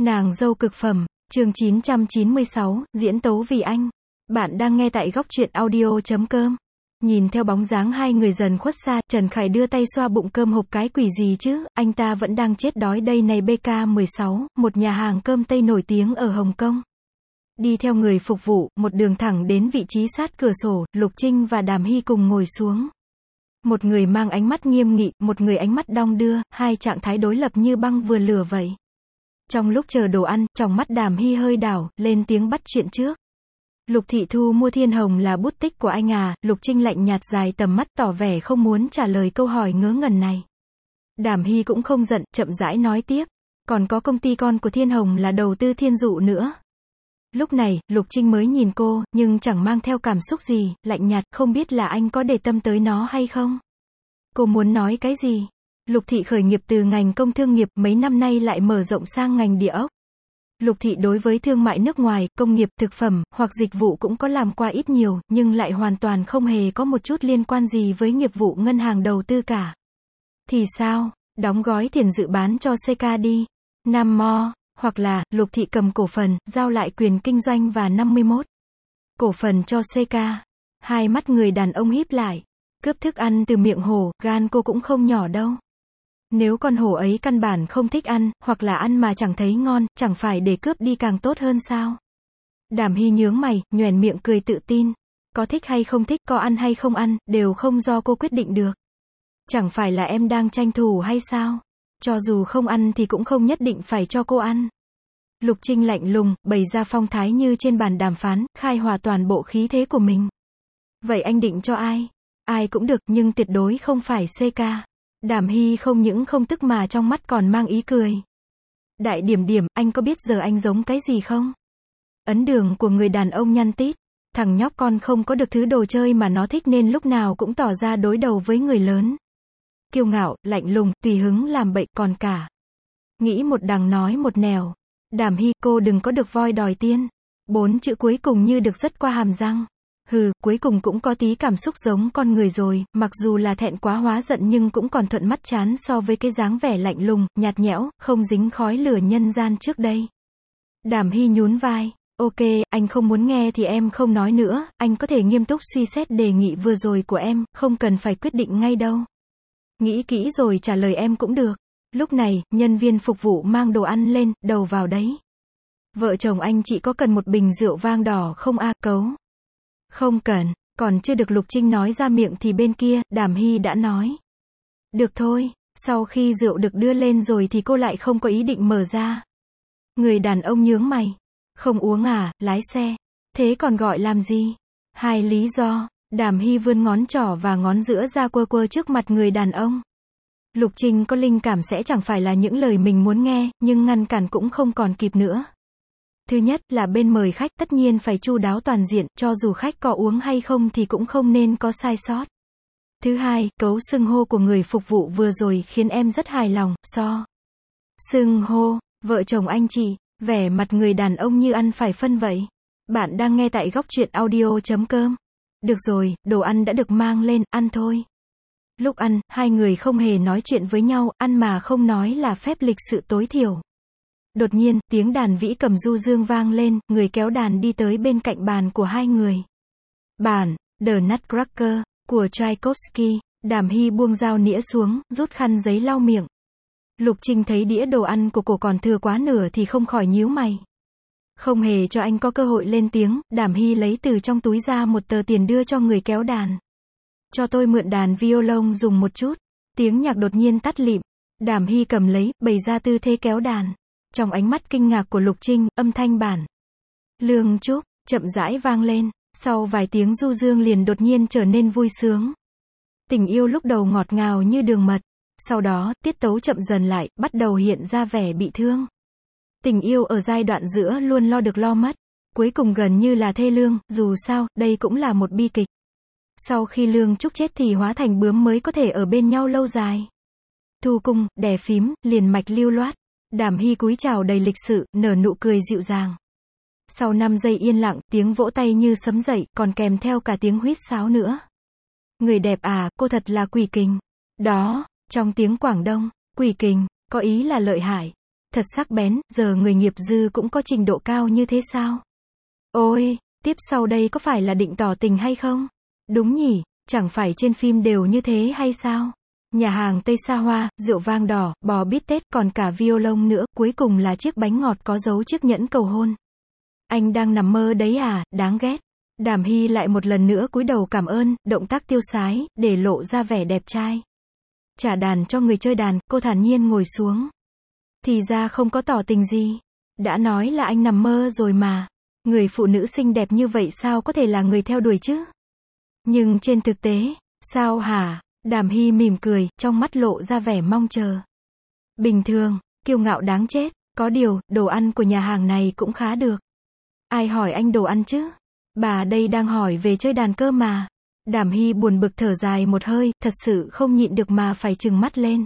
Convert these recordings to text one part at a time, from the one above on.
Nàng dâu cực phẩm, chương 996, diễn tấu vì anh. Bạn đang nghe tại góc truyện audio.com. Nhìn theo bóng dáng hai người dần khuất xa, Trần Khải đưa tay xoa bụng cơm hộp, cái quỷ gì chứ, anh ta vẫn đang chết đói đây này. BK16, một nhà hàng cơm Tây nổi tiếng ở Hồng Kông. Đi theo người phục vụ, một đường thẳng đến vị trí sát cửa sổ, Lục Trinh và Đàm Hy cùng ngồi xuống. Một người mang ánh mắt nghiêm nghị, một người ánh mắt đong đưa, hai trạng thái đối lập như băng vừa lửa vậy. Trong lúc chờ đồ ăn, trong mắt Đàm Hy hơi đảo, lên tiếng bắt chuyện trước. Lục Thị Thu mua Thiên Hồng là bút tích của anh à? Lục Trinh lạnh nhạt dài tầm mắt tỏ vẻ không muốn trả lời câu hỏi ngớ ngẩn này. Đàm Hy cũng không giận, chậm rãi nói tiếp. Còn có công ty con của Thiên Hồng là đầu tư Thiên Dụ nữa. Lúc này, Lục Trinh mới nhìn cô, nhưng chẳng mang theo cảm xúc gì, lạnh nhạt, không biết là anh có để tâm tới nó hay không? Cô muốn nói cái gì? Lục Thị khởi nghiệp từ ngành công thương nghiệp, mấy năm nay lại mở rộng sang ngành địa ốc. Lục Thị đối với thương mại nước ngoài, công nghiệp, thực phẩm, hoặc dịch vụ cũng có làm qua ít nhiều, nhưng lại hoàn toàn không hề có một chút liên quan gì với nghiệp vụ ngân hàng đầu tư cả. Thì sao? Đóng gói tiền dự bán cho CK đi. Nam Mo. Hoặc là, Lục Thị cầm cổ phần, giao lại quyền kinh doanh và 51 cổ phần cho CK. Hai mắt người đàn ông híp lại. Cướp thức ăn từ miệng hổ, gan cô cũng không nhỏ đâu. Nếu con hổ ấy căn bản không thích ăn, hoặc là ăn mà chẳng thấy ngon, chẳng phải để cướp đi càng tốt hơn sao? Đàm Hy nhướng mày, nhoẻn miệng cười tự tin. Có thích hay không thích, có ăn hay không ăn, đều không do cô quyết định được. Chẳng phải là em đang tranh thủ hay sao? Cho dù không ăn thì cũng không nhất định phải cho cô ăn. Lục Trinh lạnh lùng, bày ra phong thái như trên bàn đàm phán, khai hòa toàn bộ khí thế của mình. Vậy anh định cho ai? Ai cũng được, nhưng tuyệt đối không phải CK. Đàm Hy không những không tức mà trong mắt còn mang ý cười. Đại điểm điểm, anh có biết giờ anh giống cái gì không? Ấn đường của người đàn ông nhăn tít. Thằng nhóc con không có được thứ đồ chơi mà nó thích nên lúc nào cũng tỏ ra đối đầu với người lớn. Kiêu ngạo, lạnh lùng, tùy hứng làm bậy, còn cả. Nghĩ một đằng nói một nẻo. Đàm Hy, cô đừng có được voi đòi tiên. 4 chữ cuối cùng như được dứt qua hàm răng. Hừ, cuối cùng cũng có tí cảm xúc giống con người rồi, mặc dù là thẹn quá hóa giận nhưng cũng còn thuận mắt chán so với cái dáng vẻ lạnh lùng, nhạt nhẽo, không dính khói lửa nhân gian trước đây. Đàm Hy nhún vai. Ok, anh không muốn nghe thì em không nói nữa, anh có thể nghiêm túc suy xét đề nghị vừa rồi của em, không cần phải quyết định ngay đâu. Nghĩ kỹ rồi trả lời em cũng được. Lúc này, nhân viên phục vụ mang đồ ăn lên, đầu vào đấy. Vợ chồng anh chị có cần một bình rượu vang đỏ không a? Cấu. Không cần, còn chưa được Lục Trinh nói ra miệng thì bên kia, Đàm Hy đã nói. Được thôi, sau khi rượu được đưa lên rồi thì cô lại không có ý định mở ra. Người đàn ông nhướng mày. Không uống à, lái xe. Thế còn gọi làm gì? Hai lý do. Đàm Hy vươn ngón trỏ và ngón giữa ra quơ quơ trước mặt người đàn ông. Lục Trinh có linh cảm sẽ chẳng phải là những lời mình muốn nghe, nhưng ngăn cản cũng không còn kịp nữa. Thứ nhất là bên mời khách tất nhiên phải chu đáo toàn diện, cho dù khách có uống hay không thì cũng không nên có sai sót. Thứ hai, cấu xưng hô của người phục vụ vừa rồi khiến em rất hài lòng, xưng hô, vợ chồng anh chị, vẻ mặt người đàn ông như ăn phải phân vậy. Bạn đang nghe tại góc truyện audio.com. Được rồi, đồ ăn đã được mang lên, ăn thôi. Lúc ăn, hai người không hề nói chuyện với nhau, ăn mà không nói là phép lịch sự tối thiểu. Đột nhiên, tiếng đàn vĩ cầm du dương vang lên, người kéo đàn đi tới bên cạnh bàn của hai người. Bản, The Nutcracker, của Tchaikovsky. Đàm Hy buông dao nĩa xuống, rút khăn giấy lau miệng. Lục Trinh thấy đĩa đồ ăn của cô còn thừa quá nửa thì không khỏi nhíu mày. Không hề cho anh có cơ hội lên tiếng, Đàm Hy lấy từ trong túi ra một tờ tiền đưa cho người kéo đàn. Cho tôi mượn đàn violon dùng một chút. Tiếng nhạc đột nhiên tắt lịm. Đàm Hy cầm lấy, bày ra tư thế kéo đàn. Trong ánh mắt kinh ngạc của Lục Trinh, âm thanh bản Lương Trúc chậm rãi vang lên. Sau vài tiếng du dương liền đột nhiên trở nên vui sướng. Tình yêu lúc đầu ngọt ngào như đường mật. Sau đó, tiết tấu chậm dần lại, bắt đầu hiện ra vẻ bị thương. Tình yêu ở giai đoạn giữa luôn lo được lo mất. Cuối cùng gần như là thê lương, dù sao, đây cũng là một bi kịch. Sau khi Lương Trúc chết thì hóa thành bướm mới có thể ở bên nhau lâu dài. Thu cung, đè phím, liền mạch lưu loát. Đàm Hy cúi chào đầy lịch sự, nở nụ cười dịu dàng. Sau 5 giây yên lặng, tiếng vỗ tay như sấm dậy, còn kèm theo cả tiếng huýt sáo nữa. Người đẹp à, cô thật là quỷ kình. Đó, trong tiếng Quảng Đông, quỷ kình, có ý là lợi hại. Thật sắc bén, giờ người nghiệp dư cũng có trình độ cao như thế sao? Ôi, tiếp sau đây có phải là định tỏ tình hay không? Đúng nhỉ, chẳng phải trên phim đều như thế hay sao? Nhà hàng Tây xa hoa, rượu vang đỏ, bò bít tết, còn cả violon nữa, cuối cùng là chiếc bánh ngọt có dấu chiếc nhẫn cầu hôn. Anh đang nằm mơ đấy à, đáng ghét. Đàm Hy lại một lần nữa cúi đầu cảm ơn, động tác tiêu sái, để lộ ra vẻ đẹp trai. Trả đàn cho người chơi đàn, cô thản nhiên ngồi xuống. Thì ra không có tỏ tình gì. Đã nói là anh nằm mơ rồi mà. Người phụ nữ xinh đẹp như vậy sao có thể là người theo đuổi chứ? Nhưng trên thực tế, sao hả? Đàm Hy mỉm cười, trong mắt lộ ra vẻ mong chờ. Bình thường, kiêu ngạo đáng chết. Có điều, đồ ăn của nhà hàng này cũng khá được. Ai hỏi anh đồ ăn chứ? Bà đây đang hỏi về chơi đàn cơ mà. Đàm Hy buồn bực thở dài một hơi, thật sự không nhịn được mà phải trừng mắt lên.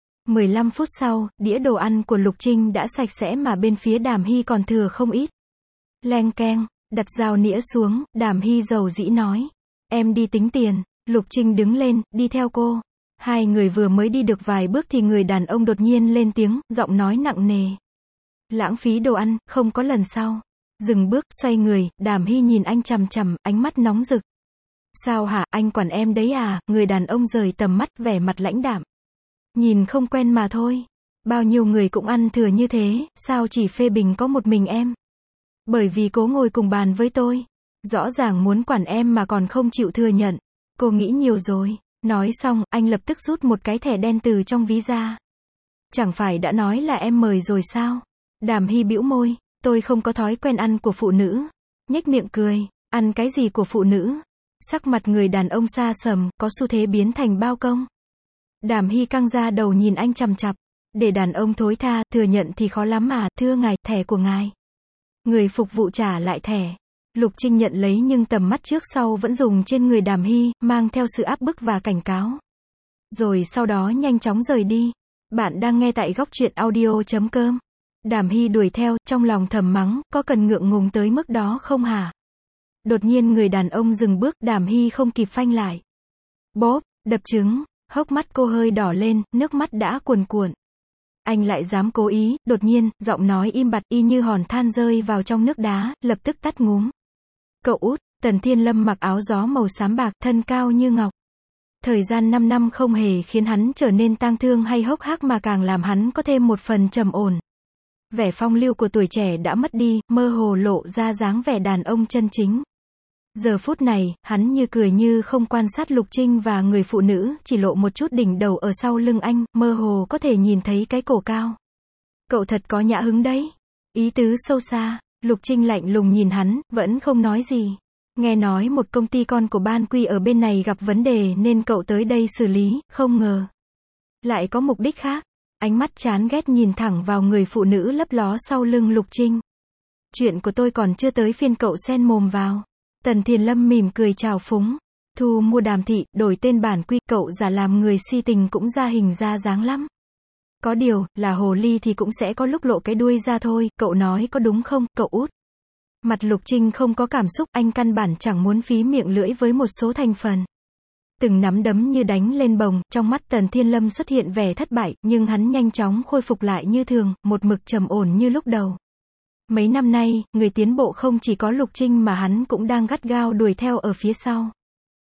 15 phút sau, đĩa đồ ăn của Lục Trinh đã sạch sẽ mà bên phía Đàm Hy còn thừa không ít. Leng keng, đặt dao nĩa xuống, Đàm Hy dầu dĩ nói. Em đi tính tiền. Lục Trinh đứng lên, đi theo cô. Hai người vừa mới đi được vài bước thì người đàn ông đột nhiên lên tiếng, giọng nói nặng nề. Lãng phí đồ ăn, không có lần sau. Dừng bước, xoay người, Đàm Hy nhìn anh chằm chằm, ánh mắt nóng rực. Sao hả, anh quản em đấy à? Người đàn ông rời tầm mắt, vẻ mặt lãnh đạm. Nhìn không quen mà thôi. Bao nhiêu người cũng ăn thừa như thế, sao chỉ phê bình có một mình em? Bởi vì cố ngồi cùng bàn với tôi. Rõ ràng muốn quản em mà còn không chịu thừa nhận. Cô nghĩ nhiều rồi. Nói xong, anh lập tức rút một cái thẻ đen từ trong ví ra. Chẳng phải đã nói là em mời rồi sao? Đàm Hy bĩu môi. Tôi không có thói quen ăn của phụ nữ. Nhếch miệng cười. Ăn cái gì của phụ nữ? Sắc mặt người đàn ông xa sầm, có xu thế biến thành bao công. Đàm Hy căng ra đầu nhìn anh chằm chặp. Để đàn ông thối tha, thừa nhận thì khó lắm mà, thưa ngài, thẻ của ngài. Người phục vụ trả lại thẻ. Lục Trinh nhận lấy nhưng tầm mắt trước sau vẫn dùng trên người Đàm Hy, mang theo sự áp bức và cảnh cáo. Rồi sau đó nhanh chóng rời đi. Bạn đang nghe tại góc truyện audio.com. Đàm Hy đuổi theo, trong lòng thầm mắng, có cần ngượng ngùng tới mức đó không hả? Đột nhiên người đàn ông dừng bước, Đàm Hy không kịp phanh lại. Bóp, đập trứng, hốc mắt cô hơi đỏ lên, nước mắt đã cuồn cuộn. Anh lại dám cố ý, đột nhiên, giọng nói im bặt y như hòn than rơi vào trong nước đá, lập tức tắt ngúm. Cậu út, Tần Thiên Lâm mặc áo gió màu xám bạc, thân cao như ngọc. Thời gian 5 năm không hề khiến hắn trở nên tang thương hay hốc hác mà càng làm hắn có thêm một phần trầm ổn. Vẻ phong lưu của tuổi trẻ đã mất đi, mơ hồ lộ ra dáng vẻ đàn ông chân chính. Giờ phút này, hắn như cười như không quan sát Lục Trinh và người phụ nữ, chỉ lộ một chút đỉnh đầu ở sau lưng anh, mơ hồ có thể nhìn thấy cái cổ cao. Cậu thật có nhã hứng đấy. Ý tứ sâu xa. Lục Trinh lạnh lùng nhìn hắn, vẫn không nói gì. Nghe nói một công ty con của Ban Quy ở bên này gặp vấn đề nên cậu tới đây xử lý, không ngờ. Lại có mục đích khác. Ánh mắt chán ghét nhìn thẳng vào người phụ nữ lấp ló sau lưng Lục Trinh. Chuyện của tôi còn chưa tới phiên cậu xen mồm vào. Tần Thiền Lâm mỉm cười chào phúng. Thu mua Đàm thị, đổi tên Bản Quy, cậu giả làm người si tình cũng ra hình ra dáng lắm. Có điều, là hồ ly thì cũng sẽ có lúc lộ cái đuôi ra thôi, cậu nói có đúng không, cậu út? Mặt Lục Trinh không có cảm xúc, anh căn bản chẳng muốn phí miệng lưỡi với một số thành phần. Từng nắm đấm như đánh lên bồng, trong mắt Tần Thiên Lâm xuất hiện vẻ thất bại, nhưng hắn nhanh chóng khôi phục lại như thường, một mực trầm ổn như lúc đầu. Mấy năm nay, người tiến bộ không chỉ có Lục Trinh mà hắn cũng đang gắt gao đuổi theo ở phía sau.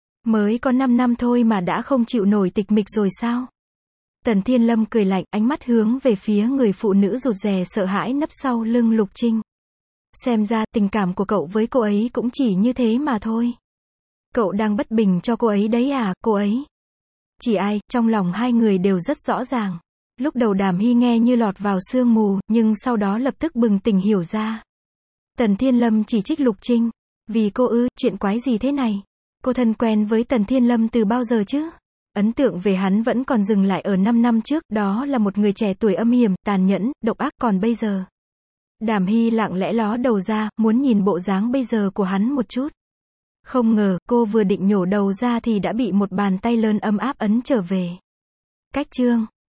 Mới có 5 năm thôi mà đã không chịu nổi tịch mịch rồi sao? Tần Thiên Lâm cười lạnh, ánh mắt hướng về phía người phụ nữ rụt rè sợ hãi nấp sau lưng Lục Trinh. Xem ra, tình cảm của cậu với cô ấy cũng chỉ như thế mà thôi. Cậu đang bất bình cho cô ấy đấy à, cô ấy? Chỉ ai, trong lòng hai người đều rất rõ ràng. Lúc đầu Đàm Hy nghe như lọt vào sương mù, nhưng sau đó lập tức bừng tỉnh hiểu ra. Tần Thiên Lâm chỉ trích Lục Trinh. Vì cô ư, chuyện quái gì thế này? Cô thân quen với Tần Thiên Lâm từ bao giờ chứ? Ấn tượng về hắn vẫn còn dừng lại ở 5 năm trước, đó là một người trẻ tuổi âm hiểm, tàn nhẫn, độc ác, còn bây giờ. Đàm Hy lặng lẽ ló đầu ra, muốn nhìn bộ dáng bây giờ của hắn một chút. Không ngờ, cô vừa định nhổ đầu ra thì đã bị một bàn tay lớn ấm áp ấn trở về. Cách chương